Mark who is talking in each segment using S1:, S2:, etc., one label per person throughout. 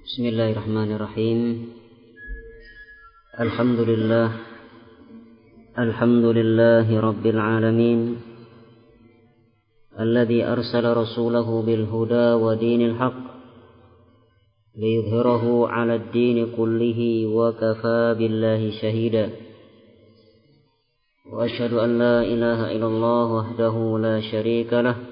S1: Bismillahirrahmanirrahim. Alhamdulillahi rabbil alamin. Alladhi arsala rasulahu bil huda wa dinil haqq liyudhhirahu 'ala ad-din kullihi wa kafaa billahi shahida. Wa asyhadu an la ilaha illallah wahdahu la syarika lah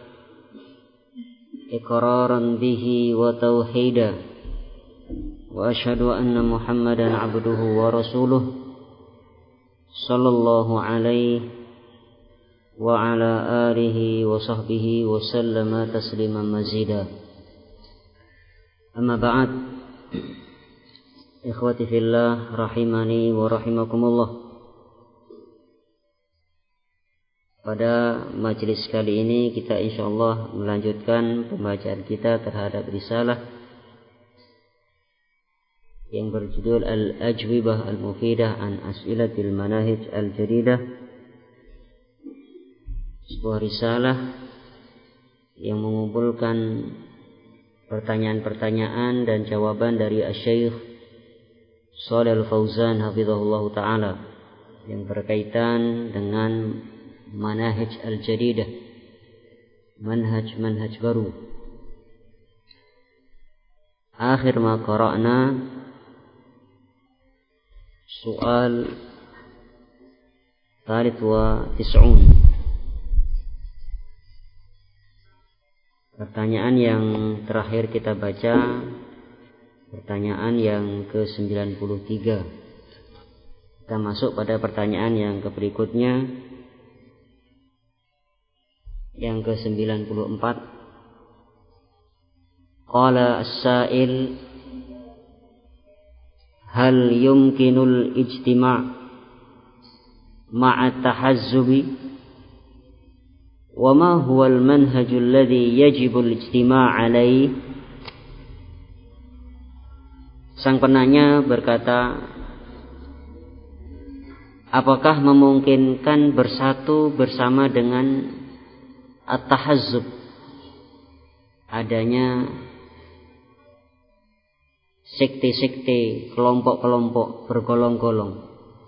S1: iqraran bihi wa tauhida. Wa asyhadu anna Muhammadan 'abduhu wa rasuluh sallallahu alaihi wa ala alihi wa sahbihi wa sallama tasliman mazida. Amma ba'd. Ikhwati fillah rahimani wa rahimakumullah. Pada majelis kali ini kita insyaallah melanjutkan pembacaan kita terhadap risalah yang berjudul Al-Ajwibah Al-Mufidah an As'ilatil Manahij Al-Jadidah, sebuah risalah yang mengumpulkan pertanyaan-pertanyaan dan jawaban dari Asy-Syaikh Shalih Al-Fauzan hafizahullah ta'ala yang berkaitan dengan manahij al-jadidah, manhaj baru. Akhir ma qara'na soal Thalith wa Tis'un. Pertanyaan yang terakhir kita baca, pertanyaan yang ke-93. Kita masuk pada pertanyaan yang berikutnya, yang ke-94. Qala as-sa'il, hal yumkinul ijtima' ma'a tahazzubi wa ma huwa al-manhajul ladzi yajibul ijtima' alaih? Sang penanya berkata, apakah memungkinkan bersatu bersama dengan at-tahazzub, adanya sekte-sekte, kelompok-kelompok bergolong-golong?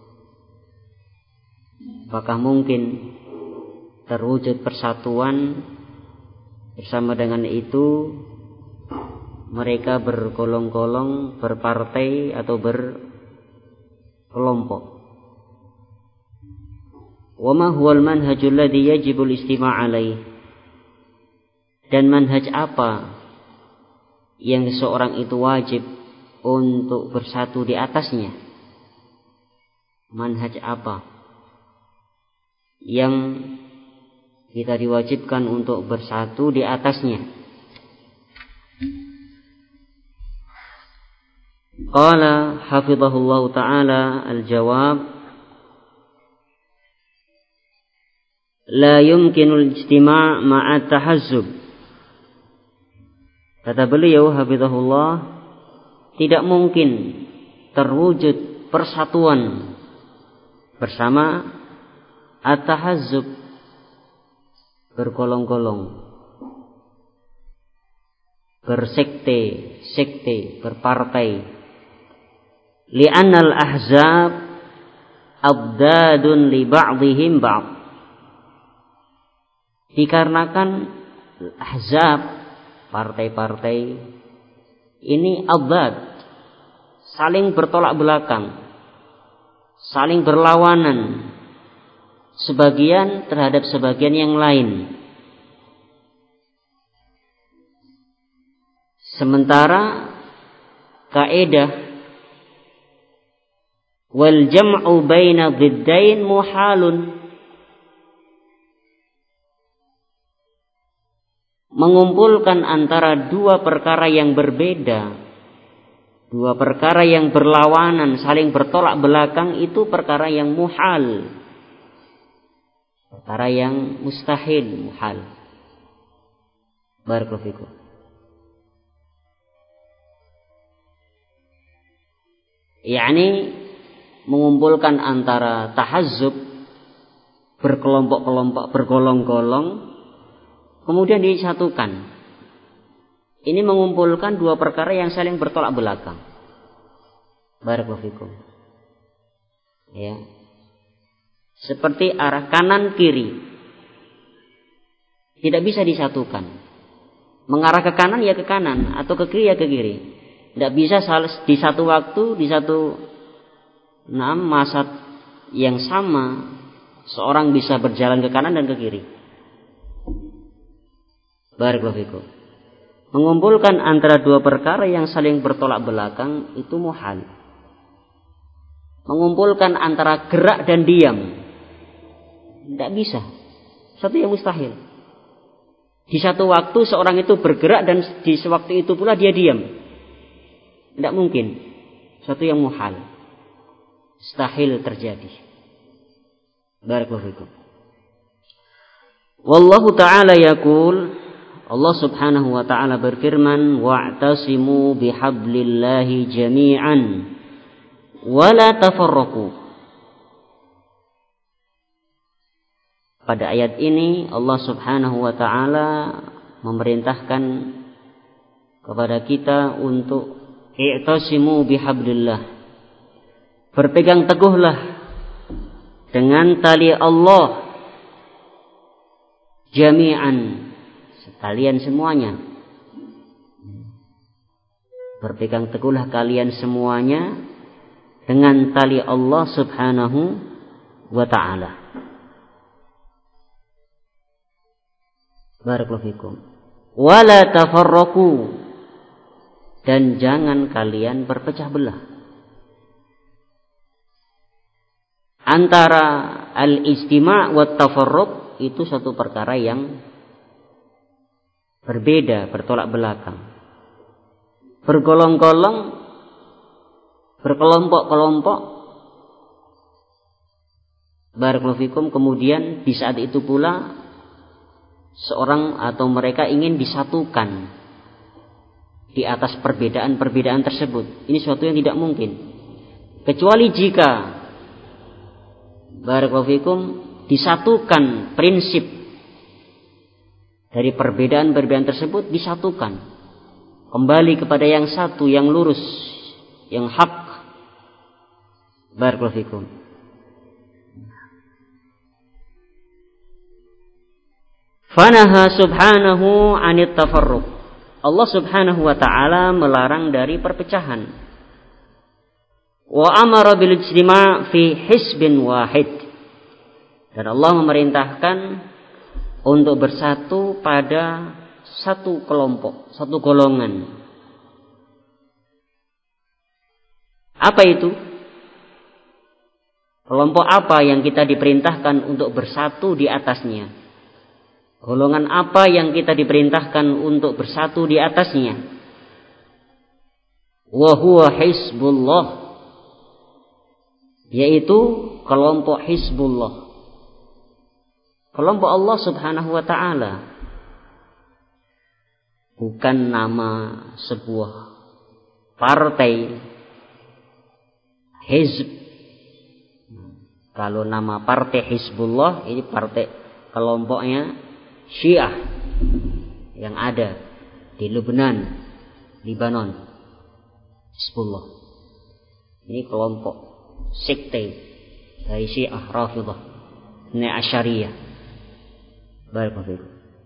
S1: Apakah mungkin terwujud persatuan bersama dengan itu mereka bergolong-golong, berpartai atau berkelompok? Wa ma huwal manhajul ladzi yajibul istima' alaih, dan manhaj apa yang seseorang itu wajib untuk bersatu di atasnya? Manhaj apa yang kita diwajibkan untuk bersatu di atasnya? Qala hafizahullahu ta'ala al-jawab, la yumkinul ijtima' ma'a tahazzub. Kata beliau hafizahullah, tidak mungkin terwujud persatuan bersama at-tahazzub, bergolong-golong, bersekte, berpartai. Li'annal ahzab abdadun li ba'dihim ba'd. Dikarenakan ahzab, partai-partai ini abdad, saling bertolak belakang, saling berlawanan, sebagian terhadap sebagian yang lain. Sementara kaidah wal jam'u baina dhiddain muhalun, mengumpulkan antara dua perkara yang berbeda, dua perkara yang berlawanan, saling bertolak belakang, itu perkara yang muhal, perkara yang mustahil, muhal. Barakallahu fikum. yakni mengumpulkan antara tahazzub, berkelompok-kelompok, bergolong-golong, kemudian disatukan. ini mengumpulkan dua perkara yang saling bertolak belakang. Barakallahu fikum. Ya. Seperti arah kanan kiri. Tidak bisa disatukan. Mengarah ke kanan ya ke kanan, atau ke kiri ya ke kiri. Tidak bisa di satu waktu, di satu masa yang sama seorang bisa berjalan ke kanan dan ke kiri. Barakallahu fikum. Mengumpulkan antara dua perkara yang saling bertolak belakang itu muhal. Mengumpulkan antara gerak dan diam tidak bisa. Satu yang mustahil. Di satu waktu seorang itu bergerak dan di sewaktu itu pula dia diam. Tidak mungkin. Satu yang muhal. Mustahil terjadi. Barakallahu fikum. Wallahu ta'ala yaqul, Allah subhanahu wa ta'ala berfirman, wa'tasimu bihablillahi jami'an wa la tafarraqu. Pada ayat ini Allah subhanahu wa ta'ala memerintahkan kepada kita untuk i'tasimu bihablillah. Berpegang teguhlah dengan tali Allah jami'an, sekalian semuanya. Berpegang teguhlah kalian semuanya dengan tali Allah subhanahu wa ta'ala. Barakallahu fikum. Wala tafarraqu, dan jangan kalian berpecah belah. Antara al-istima' wa tafarruq itu satu perkara yang berbeda, bertolak belakang. Bergolong-golong, berkelompok-kelompok. Barakallahu fikum. Kemudian di saat itu pula seorang atau mereka ingin disatukan di atas perbedaan-perbedaan tersebut. Ini suatu yang tidak mungkin. Kecuali jika barakallahu fikum disatukan prinsip dari perbedaan-perbedaan tersebut, disatukan kembali kepada yang satu, yang lurus, yang hak. Barakallahu fikum. Fanaha subhanahu 'anit tafarruq. Allah subhanahu wa ta'ala melarang dari perpecahan. Wa amara bil ijtima' fi hisbin wahid. Dan Allah memerintahkan untuk bersatu pada satu kelompok, satu golongan. Apa itu? Kelompok apa yang kita diperintahkan untuk bersatu di atasnya? Golongan apa yang kita diperintahkan untuk bersatu di atasnya? Wa huwa Hizbullah, yaitu kelompok Hizbullah, kelompok Allah subhanahu wa ta'ala. Bukan nama sebuah partai, hizb. Kalau nama partai Hizbullah, ini partai kelompoknya Syiah yang ada di Lebanon, Libanon. Hizbullah ini kelompok sekte dari Syiah Rafidhah, Asy'ariyah. Baik.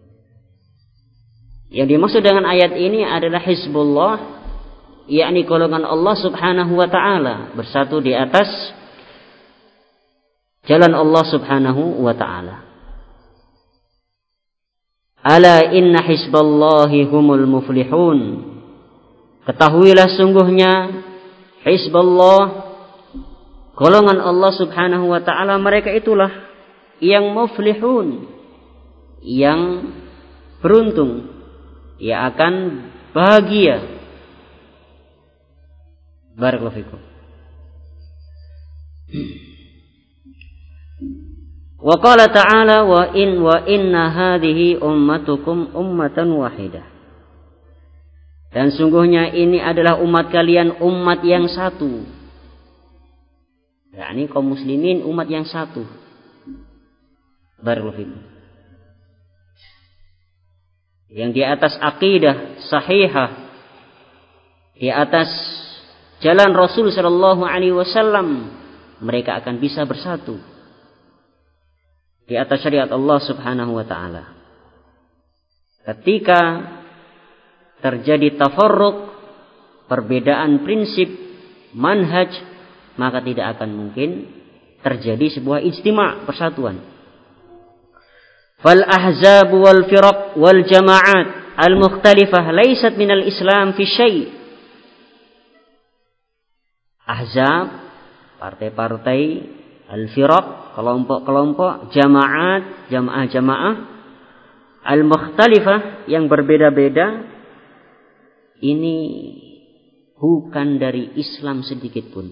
S1: Yang dimaksud dengan ayat ini adalah Hizbullah, yakni golongan Allah subhanahu wa ta'ala bersatu di atas jalan Allah subhanahu wa ta'ala. Ala inna hizballahi humul muflihun. Ketahuilah sungguhnya Hizbullah, golongan Allah subhanahu wa ta'ala, mereka itulah yang muflihun, yang beruntung, yang akan bahagia. Barakallahu fikum. Wa qala ta'ala wa inna hadhihi ummatukum ummatan wahidah. Dan sungguhnya ini adalah umat kalian umat yang satu. yakni kaum muslimin umat yang satu. Barakallahu fikum. yang di atas akidah sahihah, di atas jalan Rasul sallallahu alaihi wasallam, mereka akan bisa bersatu di atas syariat Allah Subhanahu wa taala. Ketika terjadi tafarruq, perbedaan prinsip, manhaj, maka tidak akan mungkin terjadi sebuah ijtima', persatuan. Fal ahzab wal firaq wal jama'at al mukhtalifah laysat minal Islam fi syai'. Ahzab, partai-partai, al firaq, kelompok-kelompok, jama'at, jamaah-jamaah, al mukhtalifah, yang berbeda-beda, ini bukan dari Islam sedikit pun.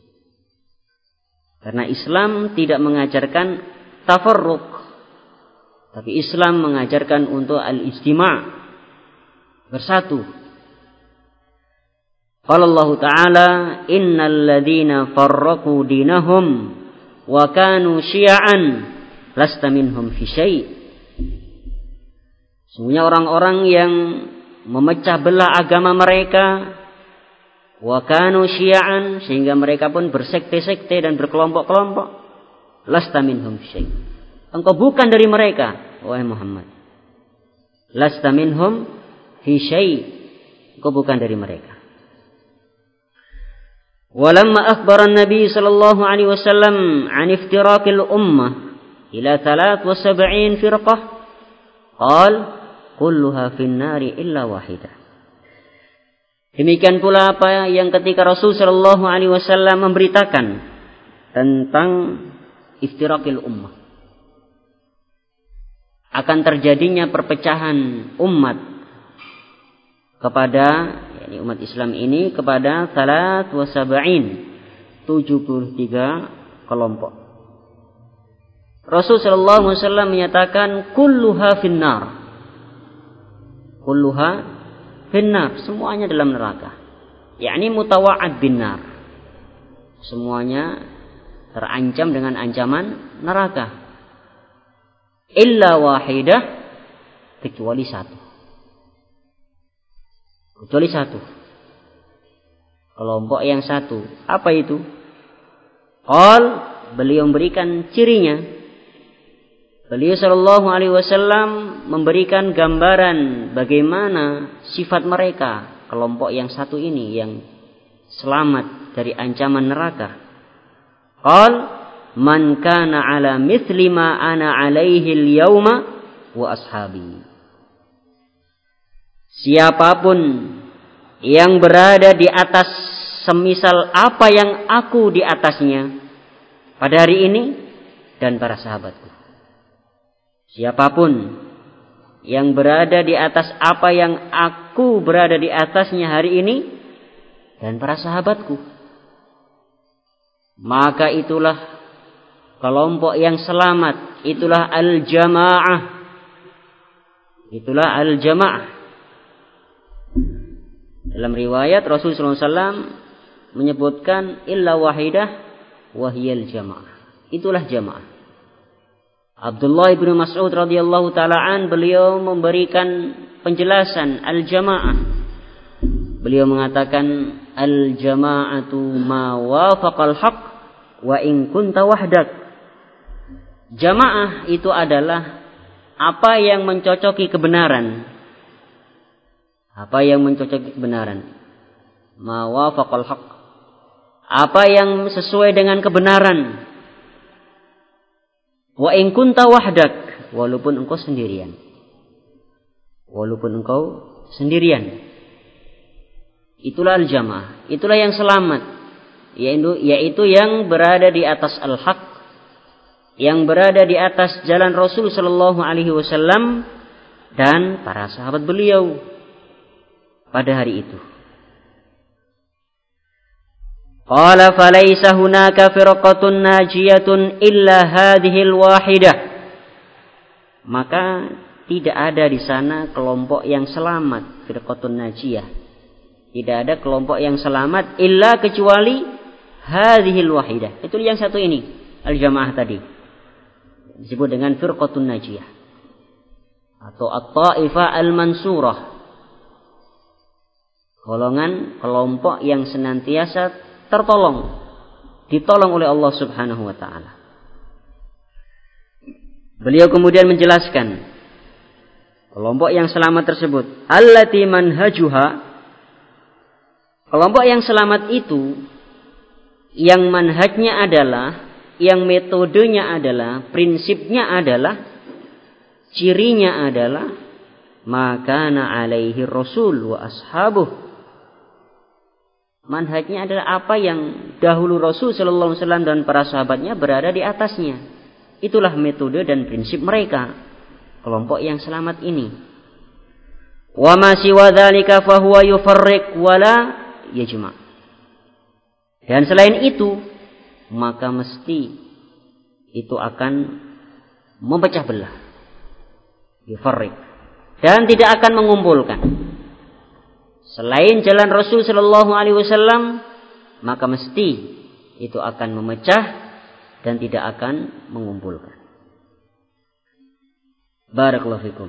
S1: Karena Islam tidak mengajarkan tafarruq, tapi Islam mengajarkan untuk al-ijtima', bersatu. Qala Allah Ta'ala, innal ladzina farraqu dinahum wa kanu syi'an lasta minhum fi syai'. Sesungguhnya orang-orang yang memecah belah agama mereka, wa kanu syi'an, sehingga mereka pun bersekte-sekte dan berkelompok-kelompok, lasta minhum fi syai'. Engkau bukan dari mereka, wahai Muhammad. Lasta minhum fi syai', engkau bukan dari mereka. Walamma akhbara an-nabi sallallahu alaihi wasallam an iftiraqil ummah ila 73 firqah, qal kulluha fin nari illa wahidah. Demikian pula apa yang ketika Rasul sallallahu alaihi wasallam memberitakan tentang iftiraqil ummah, akan terjadinya perpecahan umat kepada, yakni umat Islam ini, kepada 73 kelompok. Rasul sallallahu alaihi wasallam menyatakan kulluha finnar. Kulluha finnar, semuanya dalam neraka. Yakni mutawa'ad binnar. Semuanya terancam dengan ancaman neraka. Illa wahidah, kecuali satu. Kecuali satu. Kelompok yang satu. Apa itu? Qal, beliau memberikan cirinya. Beliau sallallahu alaihi wasallam memberikan gambaran bagaimana sifat mereka, kelompok yang satu ini yang selamat dari ancaman neraka. Qal, man kana ala mithli ma ana alaihi al-yawma wa ashabi. Siapapun yang berada di atas semisal apa yang aku di atasnya pada hari ini dan para sahabatku. Siapapun yang berada di atas apa yang aku berada di atasnya hari ini dan para sahabatku, maka itulah kelompok yang selamat, itulah al-jamaah. Itulah al-jamaah. Dalam riwayat Rasulullah SAW menyebutkan illa wahidah wahiyal jamaah. Itulah jamaah. Abdullah bin Mas'ud radhiyallahu ta'ala beliau memberikan penjelasan al-jamaah. Beliau mengatakan al-jama'atu ma wafaqal haq wa in kunta wahdak. Jamaah itu adalah apa yang mencocoki kebenaran. Apa yang mencocoki kebenaran? Ma wafaqal haq. Apa yang sesuai dengan kebenaran. Wa in kunta wahdak, walaupun engkau sendirian. Walaupun engkau sendirian. Itulah al-jamaah. Itulah yang selamat. Yaitu yang berada di atas al-haq, yang berada di atas jalan Rasul sallallahu alaihi wasallam dan para sahabat beliau pada hari itu. Qala falaysa hunaka firqatun najiyatun illa hadhil wahidah. Maka tidak ada di sana kelompok yang selamat, firqatun najiyah. Tidak ada kelompok yang selamat illa kecuali hadhil wahidah. Itu yang satu ini, al-jamaah tadi. Disebut dengan firqatun najiyah. atau at-taifah al-mansurah, golongan kelompok yang senantiasa ditolong oleh Allah Subhanahu wa taala. Beliau kemudian menjelaskan kelompok yang selamat tersebut, allati manhajuha, kelompok yang selamat itu yang manhajnya adalah, yang metodenya adalah, prinsipnya adalah, cirinya adalah makana alaihi rasul wa ashabuh. Manhajnya adalah apa yang dahulu Rasul sallallahu alaihi wasallam dan para sahabatnya berada di atasnya. Itulah metode dan prinsip mereka, kelompok yang selamat ini. Wa ma siwa dzalika fa huwa yufarriq wa la yajma'. Dan selain itu, maka mesti itu akan memecah belah. Yufarriq, dan tidak akan mengumpulkan. Selain jalan Rasul sallallahu alaihi wasallam, maka mesti itu akan memecah dan tidak akan mengumpulkan. Barakallahu fikum.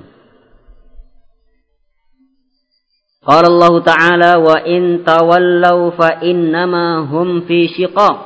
S1: Qala Allah Ta'ala wa in tawallaw fa innama hum fi shiqaq.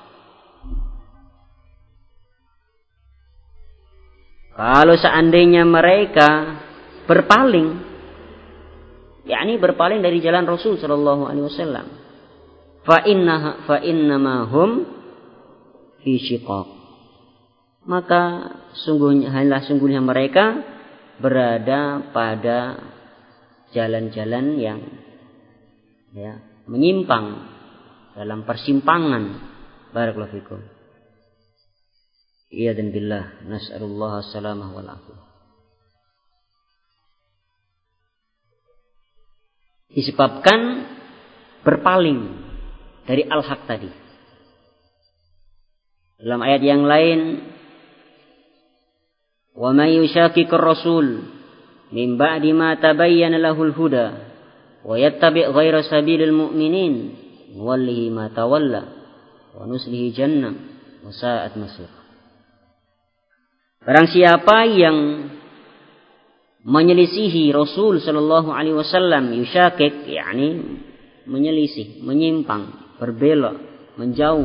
S1: Kalau seandainya mereka berpaling, yakni berpaling dari jalan Rasul sallallahu alaihi wasallam, fa innama hum fi shiqaq, maka sungguhnya mereka berada pada jalan-jalan yang menyimpang, dalam persimpangan. Barakallahu fikum. Iyadzan billah, nas'alullah as-salamah wal afiyah. Disebabkan berpaling dari al-haq tadi. Dalam ayat yang lain, wa may yushaqiqir rasul min ba'di ma tabayyana lahul huda wa yattabi' ghaira sabilil mu'minin nuwallihi ma tawalla wa nuslihi jannah wa sa'at masir. Barang siapa yang menyelisihi Rasul sallallahu alaihi wasallam, yushaqiq yakni menyelisih, menyimpang, berbelok, menjauh,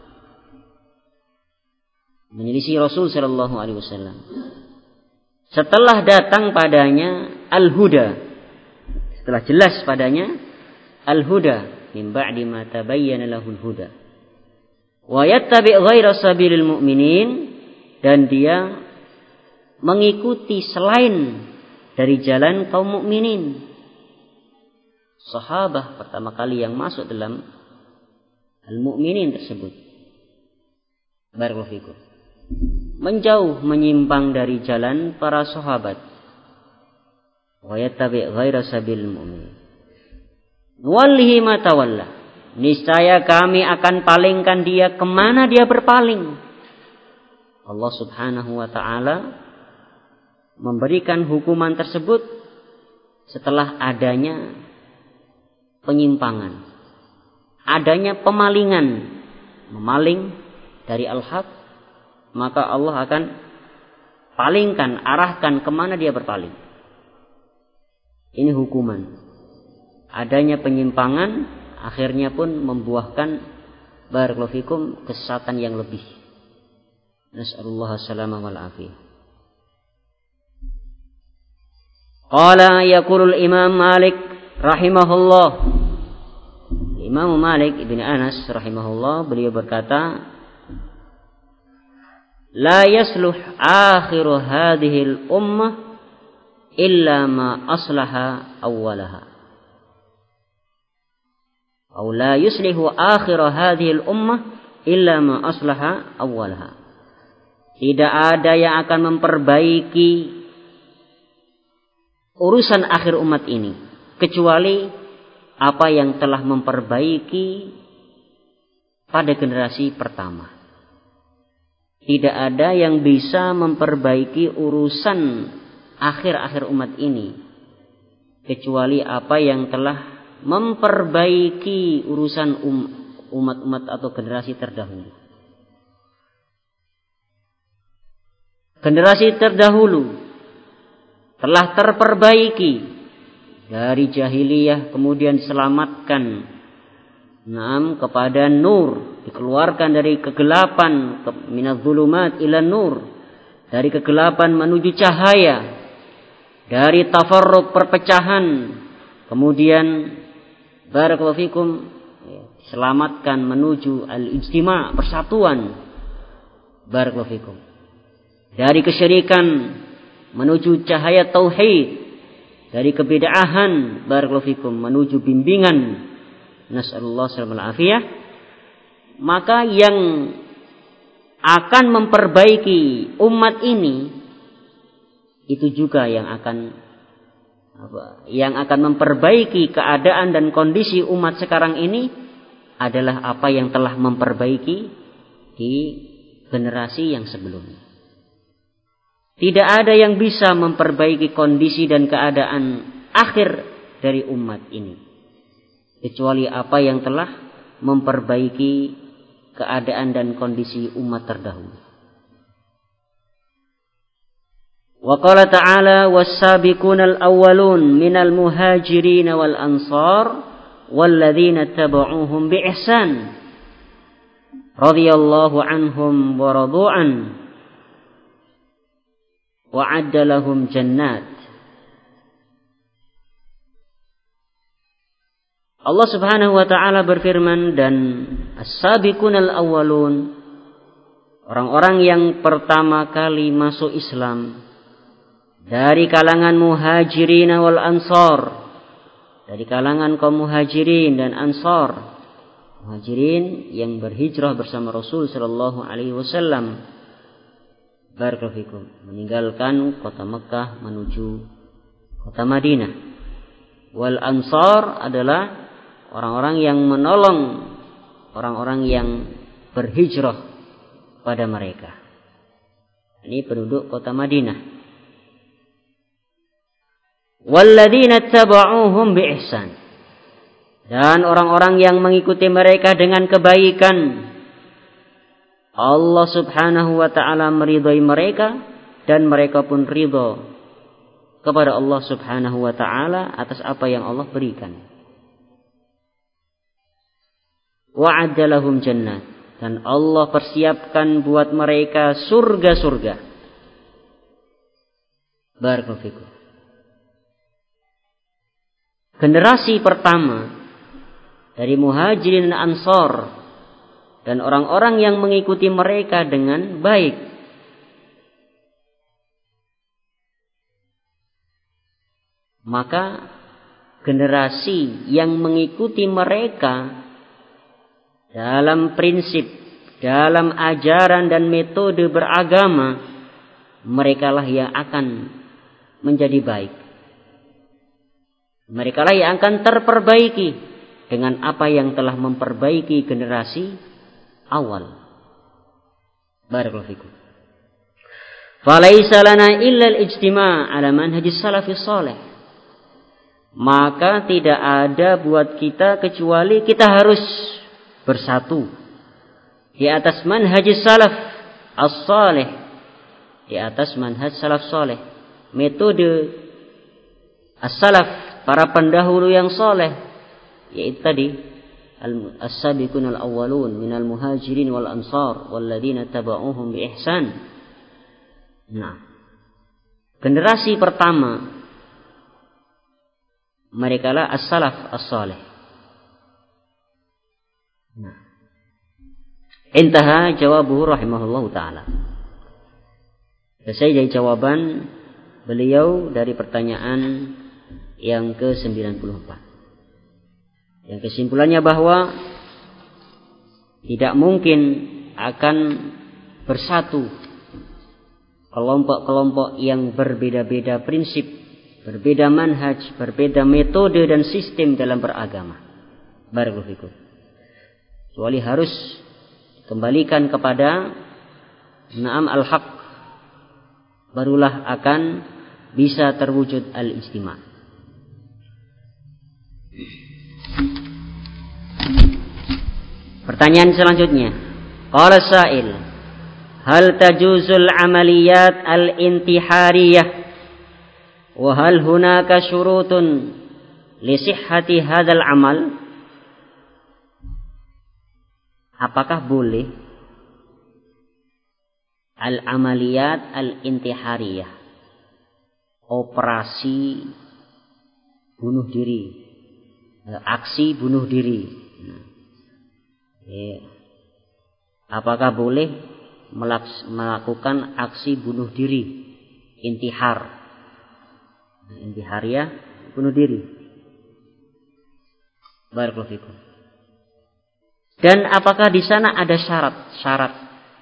S1: menyelisih Rasul sallallahu alaihi wasallam, setelah datang padanya al-huda, setelah jelas padanya al-huda, min ba'di ma tabayyana lahul huda, wa yattabi' ghaira sabilil mu'minin, dan dia mengikuti selain dari jalan kaum mukminin. Sahabat pertama kali yang masuk dalam al-mu'minin tersebut, barakallahu fikum, menjauh, menyimpang dari jalan para sahabat. Wa yattabi' ghaira sabilil mu'minin nuwallihi ma tawalla, niscaya kami akan palingkan dia kemana dia berpaling. Allah Subhanahu wa ta'ala memberikan hukuman tersebut setelah adanya penyimpangan, adanya pemalingan, memaling dari al-haq, maka Allah akan palingkan, arahkan kemana dia berpaling. Ini hukuman. Adanya penyimpangan akhirnya pun membuahkan, barakallahu fikum, kesesatan yang lebih. Nas'alullah as-salamah wal afiyah. Qala yaqulul Imam Malik rahimahullah. Imam Malik ibn Anas rahimahullah, beliau berkata, la yasluh akhiru hadhil ummah illa ma aslaha awwalaha. Atau la yuslihu akhiru hadhil ummah illa ma aslaha awwalaha. Tidak ada yang akan memperbaiki urusan akhir umat ini kecuali apa yang telah memperbaiki pada generasi pertama. Tidak ada yang bisa memperbaiki urusan akhir-akhir umat ini kecuali apa yang telah memperbaiki urusan umat-umat atau generasi terdahulu. Generasi terdahulu telah terperbaiki dari jahiliyah, kemudian diselamatkan kepada nur, dikeluarkan dari kegelapan, minadz-dzulumat ila nur, dari kegelapan menuju cahaya, dari tafarruq perpecahan, kemudian barakallahu fikum diselamatkan menuju al-ijtima' persatuan, barakallahu fikum, dari kesyirikan menuju cahaya tauhid, dari kebid'ahan barakallahu fikum menuju bimbingan nasallallahu alaihi afiyah. Maka yang akan memperbaiki umat ini itu juga yang akan memperbaiki keadaan dan kondisi umat sekarang ini adalah apa yang telah memperbaiki di generasi yang sebelumnya. Tidak ada yang bisa memperbaiki kondisi dan keadaan akhir dari umat ini kecuali apa yang telah memperbaiki keadaan dan kondisi umat terdahulu. Wa qala ta'ala was-sabiqunal awwalun minal muhajirin wal ansar walladzina tabauhum bi ihsan radhiyallahu anhum wa radu'an wa 'adda lahum jannat. Allah Subhanahu wa taala berfirman, dan as-sabiqunal awwalun, orang-orang yang pertama kali masuk Islam dari kalangan muhajirin wal ansar, dari kalangan kaum muhajirin dan ansar. Muhajirin yang berhijrah bersama Rasul sallallahu alaihi wasallam, barakallahu fikum, meninggalkan kota Mekah menuju kota Madinah. Wal ansar adalah orang-orang yang menolong orang-orang yang berhijrah pada mereka. Ini penduduk kota Madinah. Walladzina tabauhum bi ihsan, dan orang-orang yang mengikuti mereka dengan kebaikan. Allah Subhanahu wa taala meridhai mereka dan mereka pun ridha kepada Allah Subhanahu wa taala atas apa yang Allah berikan. Wa'adda lahum jannah, dan Allah persiapkan buat mereka surga-surga. Barakallahu fikum. Generasi pertama dari muhajirin dan ansar dan orang-orang yang mengikuti mereka dengan baik, maka generasi yang mengikuti mereka dalam prinsip, dalam ajaran dan metode beragama, merekalah yang akan menjadi baik. Merekalah yang akan terperbaiki dengan apa yang telah memperbaiki generasi awal. Barakallahu fikum. Falaisa lana illa al-ijtima' ala manhajis salafis salih. Maka tidak ada buat kita kecuali kita harus bersatu di atas manhajis salaf as-salih, di atas manhaj salaf salih, metode as-salaf, para pendahulu yang saleh, yaitu tadi as-sabiqunal awwalun minal muhajirin wal ansar walladzina tabauhum bi ihsan. Nah, generasi pertama merekalah as-salaf as-salih. Nah, intaha jawabuhu rahimahullahu ta'ala. Selesai dari jawaban beliau dari pertanyaan yang ke-94. Yang kesimpulannya bahwa tidak mungkin akan bersatu kelompok-kelompok yang berbeda-beda prinsip, berbeda manhaj, berbeda metode dan sistem dalam beragama. Barakallahu fikum. Kecuali harus kembalikan kepada na'am al-haq, barulah akan bisa terwujud al-ijtima'. Pertanyaan selanjutnya, qala sa'il, hal tajuzul amaliyat al-intihariyah Wa hal hunaka syurutun li sihhati hadzal amal? Apakah boleh al-amaliyat al-intihariyah, operasi bunuh diri, aksi bunuh diri? Apakah boleh melakukan aksi bunuh diri, intihar, intihariyah, bunuh diri? Barakallahu fikum. Dan apakah di sana ada syarat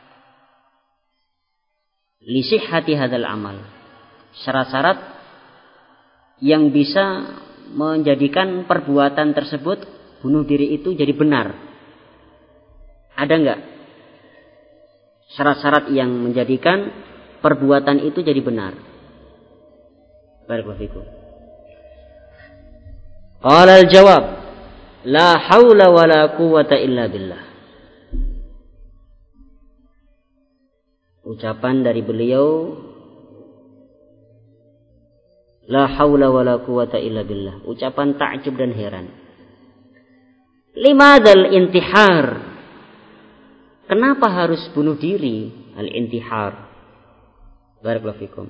S1: li sihhati hadzal amal, syarat-syarat yang bisa menjadikan perbuatan tersebut, bunuh diri itu, jadi benar? Ada enggak syarat-syarat yang menjadikan perbuatan itu jadi benar? Barakallahu fikum. Qala al-jawab, la haula wala quwwata illa billah. Ucapan dari beliau, la haula wala quwwata illa billah, ucapan takjub dan heran. Limadzal intihar? Kenapa harus bunuh diri? Al-intihar. Barakallahu fikum.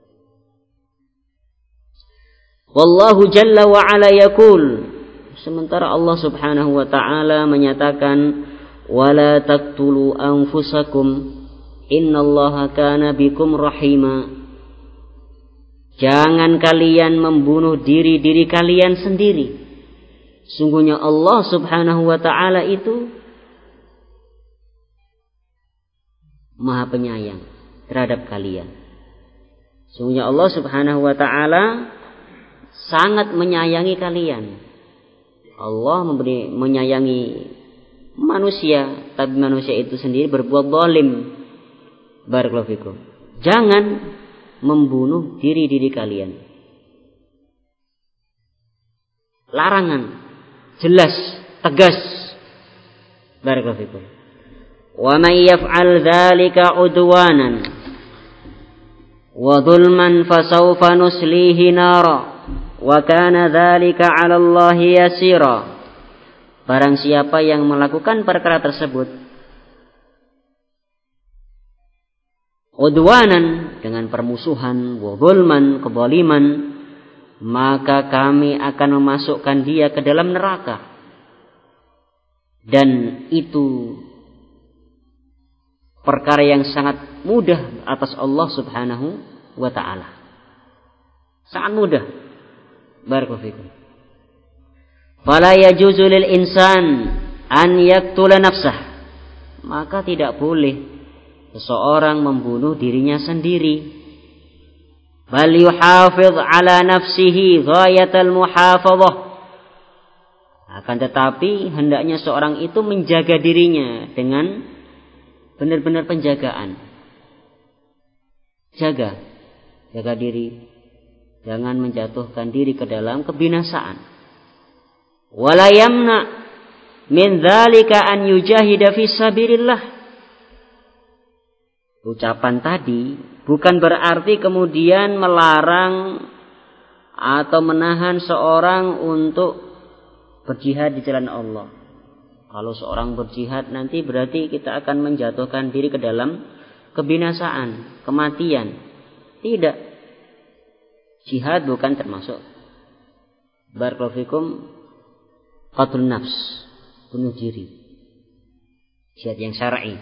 S1: Wallahu jalla wa ala yaqul, sementara Allah subhanahu wa ta'ala menyatakan, wala taqtulu anfusakum innallaha kana bikum rahima. Jangan kalian membunuh diri kalian sendiri. Sungguhnya Allah subhanahu wa ta'ala itu maha penyayang terhadap kalian. Sungguhnya Allah subhanahu wa ta'ala sangat menyayangi kalian. Allah menyayangi manusia, tapi manusia itu sendiri berbuat zalim. Barakallahu fikum. Jangan membunuh diri kalian. Larangan jelas, tegas. Barakallahu fikum. Wa may yaf'al dzalika udwanan wa dhulman fasawfa nuslihi nara wa kana dzalika 'ala Allah yasira. Barang siapa yang melakukan perkara tersebut udwanan, dengan permusuhan, wa dhulman, kezaliman, maka kami akan memasukkan dia ke dalam neraka. Dan itu perkara yang sangat mudah atas Allah subhanahu wa ta'ala. Sangat mudah. Barakallahu fikum. Fala yajuzu lil insan an yaqtula nafsah. Maka tidak boleh seseorang membunuh dirinya sendiri. Bal yuhafidh ala nafsihi ghayatal muhafadhah. Akan tetapi hendaknya seorang itu menjaga dirinya dengan benar-benar penjagaan. Jaga diri, jangan menjatuhkan diri ke dalam kebinasaan. Wala yamna min dzalika an yujahida fi sabilillah. Ucapan tadi bukan berarti kemudian melarang atau menahan seorang untuk berjihad di jalan Allah. Kalau seorang berjihad nanti berarti kita akan menjatuhkan diri ke dalam kebinasaan, kematian. Tidak. Jihad bukan termasuk barakallahu fikum qatlun nafs, bunuh diri. Jihad yang syar'i.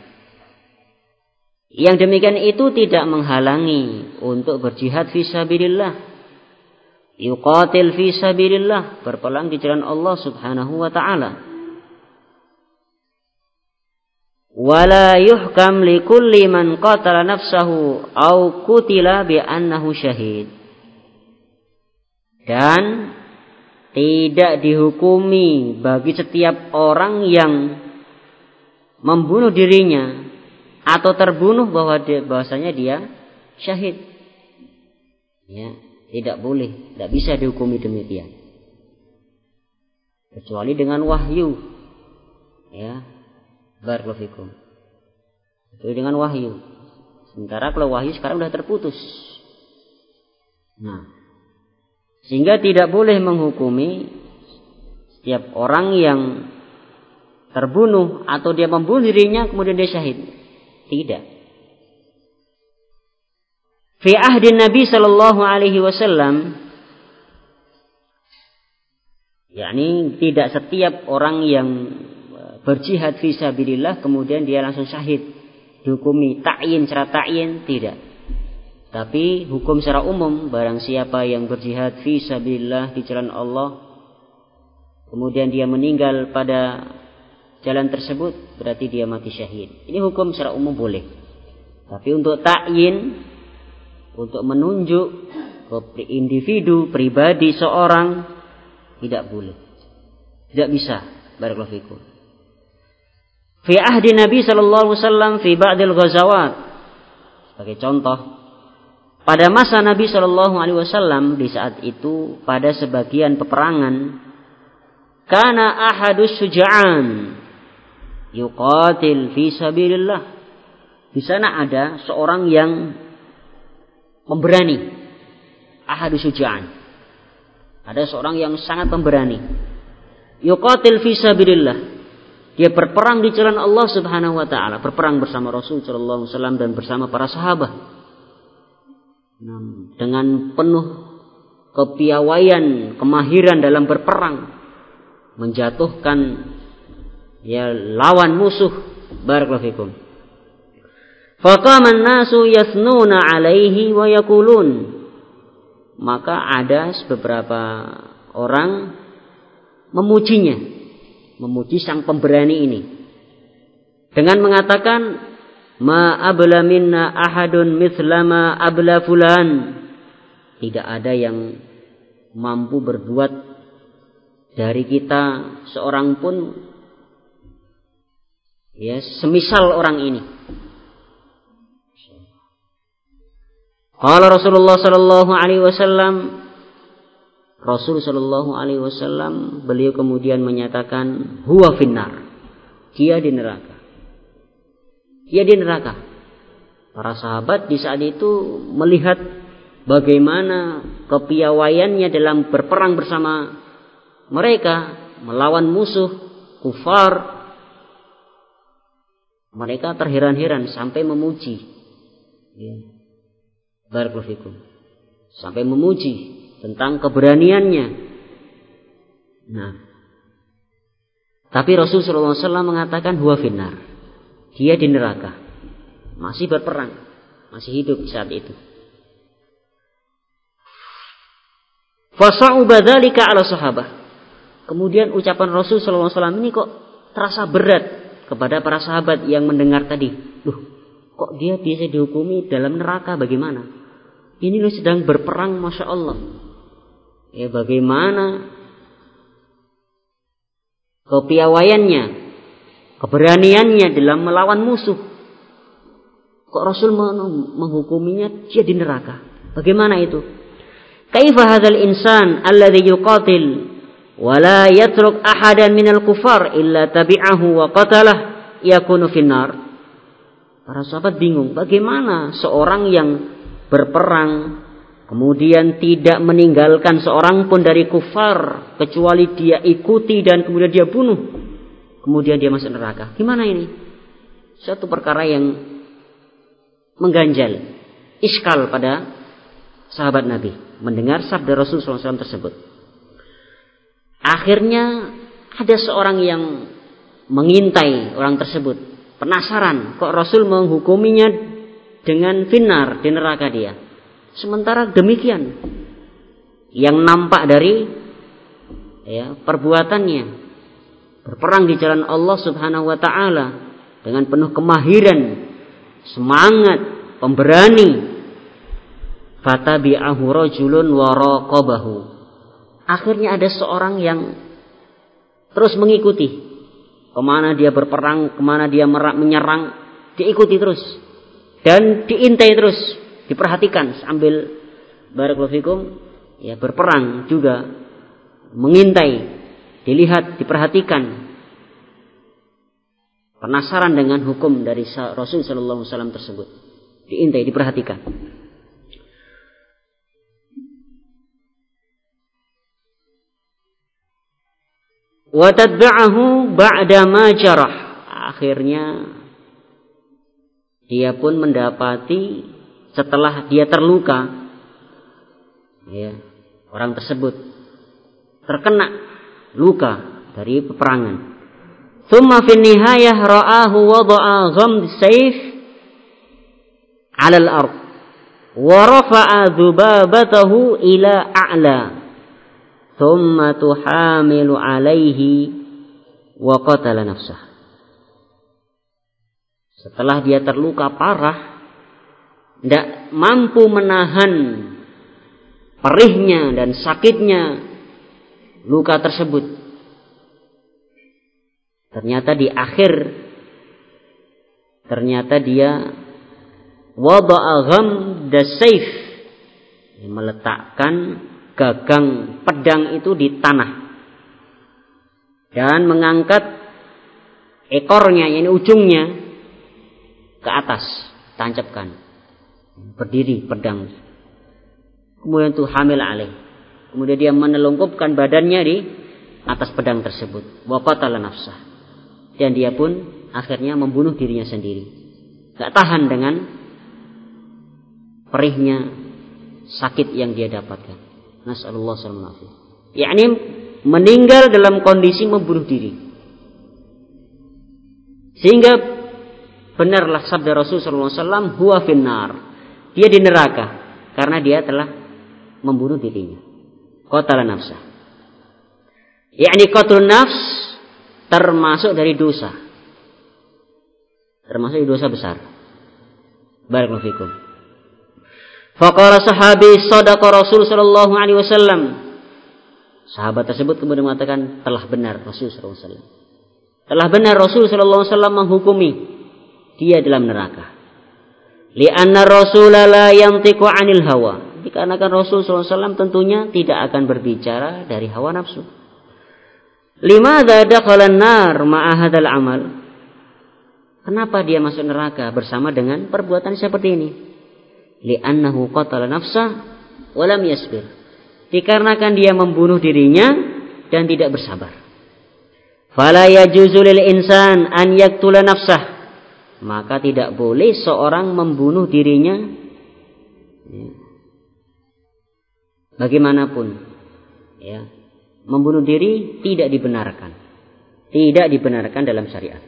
S1: Yang demikian itu tidak menghalangi untuk berjihad fi sabilillah. Yuqatil fi sabilillah, berperang di jalan Allah subhanahu wa ta'ala. Wala yuhkam likulli man qatala nafsahu au qutila bi annahu syahid. Dan tidak dihukumi bagi setiap orang yang membunuh dirinya atau terbunuh bahwasanya dia syahid. Ya, tidak boleh, tidak bisa dihukumi demikian. Kecuali dengan wahyu. Ya. Barakallahu fikum. Itu dengan wahyu. Sementara kalau wahyu sekarang sudah terputus. Nah, Sehingga tidak boleh menghukumi setiap orang yang terbunuh atau dia membunuh dirinya kemudian dia syahid. Tidak. Fi ahdi Nabi sallallahu alaihi wasallam, yakni tidak setiap orang yang berjihad fi sabilillah kemudian dia langsung syahid, dihukumi ta'yin secara ta'yin, tidak. Tapi hukum secara umum, barang siapa yang berjihad fi sabilillah di jalan Allah kemudian dia meninggal pada jalan tersebut, berarti dia mati syahid. Ini hukum secara umum boleh. Tapi untuk ta'yin, untuk menunjuk ke individu, pribadi seorang, tidak boleh. Tidak bisa. Barakallahu fikum. Fi ahdi Nabi sallallahu alaihi wasallam fi ba'dil ghazawat. Sebagai contoh, pada masa Nabi sallallahu alaihi wasallam di saat itu pada sebagian peperangan, kana ahadus syuja'an yuqatil fi sabilillah. Di sana ada seorang yang pemberani. Ahadus syuja'an. Ada seorang yang sangat pemberani. Yuqatil fi sabilillah. Dia berperang di jalan Allah Subhanahu wa taala, berperang bersama Rasul sallallahu alaihi wasallam dan bersama para sahabat. Dengan penuh kepiawaian, kemahiran dalam berperang, menjatuhkan lawan musuh. Barakallahu fikum. Faqama an-nasu yasnuna 'alaihi wa yaqulun. Maka ada beberapa orang memujinya, memuji sang pemberani ini dengan mengatakan, ma abla minna ahadun mithlama abla fulan. Tidak ada yang mampu berbuat dari kita seorang pun semisal orang ini. Qala Rasulullah sallallahu alaihi wasallam, Rasul sallallahu alaihi wasallam beliau kemudian menyatakan, huwa finnar. Dia di neraka. Dia di neraka. Para sahabat di saat itu melihat bagaimana kepiawaiannya dalam berperang bersama mereka melawan musuh kufar. Mereka terheran-heran sampai memuji. Barakallahu fikum. Sampai memuji tentang keberaniannya. Nah, tapi Rasul sallallahu alaihi wasallam mengatakan huwa finnar. Dia di neraka. Masih berperang, masih hidup saat itu. Fasa'uba dzalika 'ala sahabah. Kemudian ucapan Rasul sallallahu alaihi wasallam ini kok terasa berat kepada para sahabat yang mendengar tadi. Loh, kok dia bisa dihukumi dalam neraka, bagaimana? Ini loh sedang berperang, Masya Allah. Bagaimana kepiawaiannya, keberaniannya dalam melawan musuh. Kok Rasul menghukuminya dia di neraka? Bagaimana itu? Kaifa hadzal insan alladhi yuqatil wa la yatruk ahadan minal kufar illa tabi'ahu wa qatalah yakunu finnar. Para sahabat bingung, bagaimana seorang yang berperang kemudian tidak meninggalkan seorang pun dari kufar kecuali dia ikuti dan kemudian dia bunuh, kemudian dia masuk neraka. Gimana ini? Suatu perkara yang mengganjal, iskal pada sahabat Nabi mendengar sabda Rasul SAW tersebut. Akhirnya ada seorang yang mengintai orang tersebut, penasaran kok Rasul menghukuminya dengan finnar, di neraka dia. Sementara demikian yang nampak dari perbuatannya, berperang di jalan Allah Subhanahu wa taala dengan penuh kemahiran, semangat, pemberani. Fatabi'ahu rajulun wa raqabahu. Akhirnya ada seorang yang terus mengikuti kemana dia berperang, kemana dia menyerang, diikuti terus dan diintai terus, diperhatikan sambil barakallahu fikum berperang juga, mengintai, dilihat, diperhatikan, penasaran dengan hukum dari Rasul sallallahu alaihi wasallam tersebut, diintai, diperhatikan. Wa tatba'ahu ba'da ma jarah. Akhirnya dia pun mendapati setelah dia terluka, ya, orang tersebut terkena luka dari peperangan. Thumma fi nihayah ra'ahu wada'a ghamd sayf 'ala al-ard wa rafa'a dhubabatahu ila a'la thumma tuhamilu 'alaihi wa qatala nafsah. Setelah dia terluka parah, tidak mampu menahan perihnya dan sakitnya luka tersebut. Ternyata di akhir, ternyata dia wada'a ghamda sayf, meletakkan gagang pedang itu di tanah dan mengangkat ekornya, yakni ujungnya ke atas, tancapkan, berdiri pedang. Kemudian itu hamil alaih, kemudian dia menelungkupkan badannya di atas pedang tersebut. Wa qatala nafsah, dan dia pun akhirnya membunuh dirinya sendiri. Gak tahan dengan perihnya sakit yang dia dapatkan. Nasallallahu alaihi wasallam. Yakni meninggal dalam kondisi membunuh diri. Sehingga benarlah sabda Rasulullah SAW, huwa finnar, dia di neraka karena dia telah membunuh dirinya. Qatala nafsah, yakni qatlun nafs termasuk dari dosa, termasuk dosa besar. Barakallahu fikum. Faqala sahabi sadaqa Rasul sallallahu alaihi wasallam, sahabat tersebut kemudian mengatakan, telah benar Rasul sallallahu alaihi wasallam, telah benar Rasul sallallahu alaihi wasallam menghukumi dia dalam neraka. Li'anna Rasulullah la yantiqu 'anil hawa, dikarenakan Rasul sallallahu alaihi wasallam tentunya tidak akan berbicara dari hawa nafsu. Limadza dakhala an-nar ma'a hadzal amal? Kenapa dia masuk neraka bersama dengan perbuatan seperti ini? Li'annahu qatala nafsa wa lam yasbir, dikarenakan dia membunuh dirinya dan tidak bersabar. Fala yajuzu lil insan an yaqtula nafsah, maka tidak boleh seorang membunuh dirinya bagaimanapun, ya. Membunuh diri tidak dibenarkan, tidak dibenarkan dalam syariat.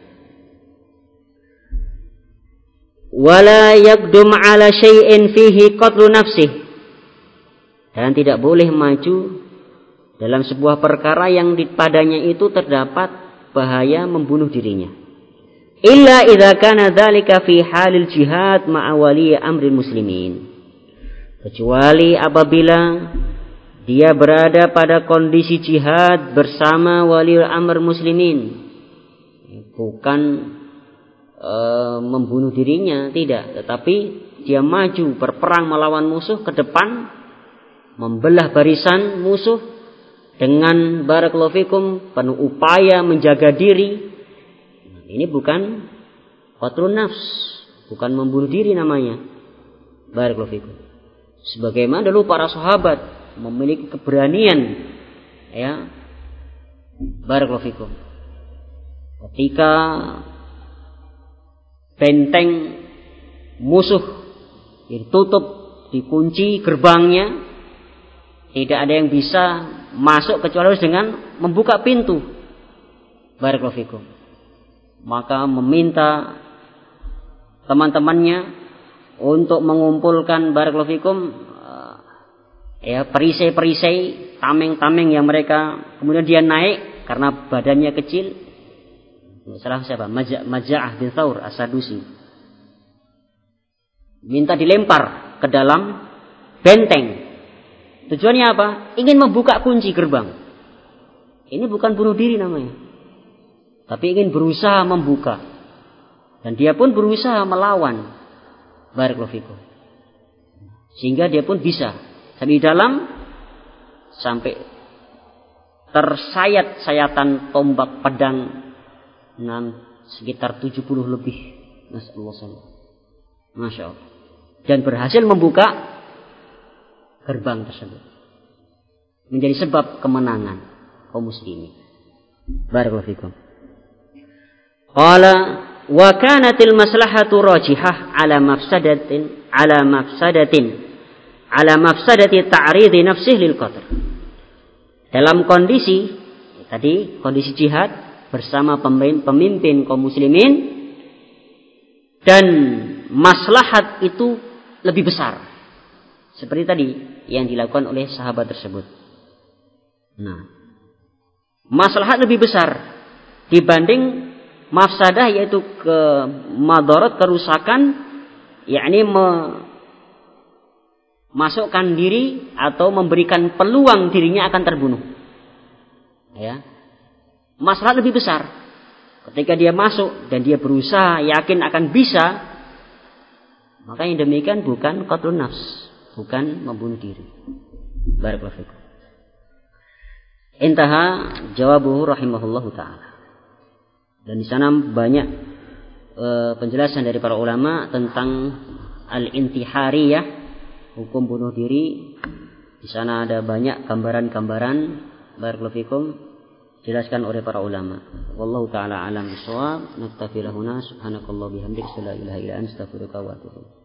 S1: Wala yaqdum ala syai'in fihi qatlu nafsih, dan tidak boleh maju dalam sebuah perkara yang padanya itu terdapat bahaya membunuh dirinya. Illa idza kana dzalika fi halil jihad ma'a wali amri muslimin, kecuali apabila dia berada pada kondisi jihad bersama wali amr muslimin, bukan membunuh dirinya, tidak, tetapi dia maju berperang melawan musuh ke depan, membelah barisan musuh dengan barakallahu fikum penuh upaya menjaga diri. Ini bukan qatlun nafs, bukan membunuh diri namanya. Barakallahu fikum. Sebagaimana dulu para sahabat memiliki keberanian, ya. Barakallahu fikum. Ketika benteng musuh ditutup, dikunci gerbangnya, tidak ada yang bisa masuk kecuali dengan membuka pintu. Barakallahu fikum. Maka meminta teman-temannya untuk mengumpulkan barakallahu fikum, ya, perisai-perisai, tameng-tameng yang mereka, kemudian dia naik karena badannya kecil. Salah siapa? Maja'ah bin Thawr As-Sadusi. Minta dilempar ke dalam benteng. Tujuannya apa? Ingin membuka kunci gerbang. Ini bukan bunuh diri namanya, tapi ingin berusaha membuka. Dan dia pun berusaha melawan. Barakallahu fikum. Sehingga dia pun bisa di dalam sampai tersayat-sayatan tombak pedang sekitar 70 lebih. Masya Allah. Dan berhasil membuka gerbang tersebut, menjadi sebab kemenangan kaum muslimin. Barakallahu fikum. Qala wa kanatil maslahatu rajihah ala mafsadati ta'ridi nafsihi lil qatl. Dalam kondisi jihad bersama pemimpin kaum muslimin, dan maslahat itu lebih besar seperti tadi yang dilakukan oleh sahabat tersebut. Nah, maslahat lebih besar dibanding mafsadah, yaitu madarat, kerusakan, yakni memasukkan diri atau memberikan peluang dirinya akan terbunuh. Ya. Maslahat lebih besar ketika dia masuk dan dia berusaha yakin akan bisa, maka yang demikian bukan qatlun nafs, bukan membunuh diri. Barakallahu fikum. Intaha jawabuhu rahimahullahu taala. Dan di sana banyak penjelasan dari para ulama tentang al-intihariyah, hukum bunuh diri. Di sana ada banyak gambaran-gambaran, barakallahu fikum, jelaskan oleh para ulama. Wallahu taala alam bissawab. Naktafi lahuna subhanakallah bihamdika la ilaha illa anta astaghfiruka wa atubu ilaik.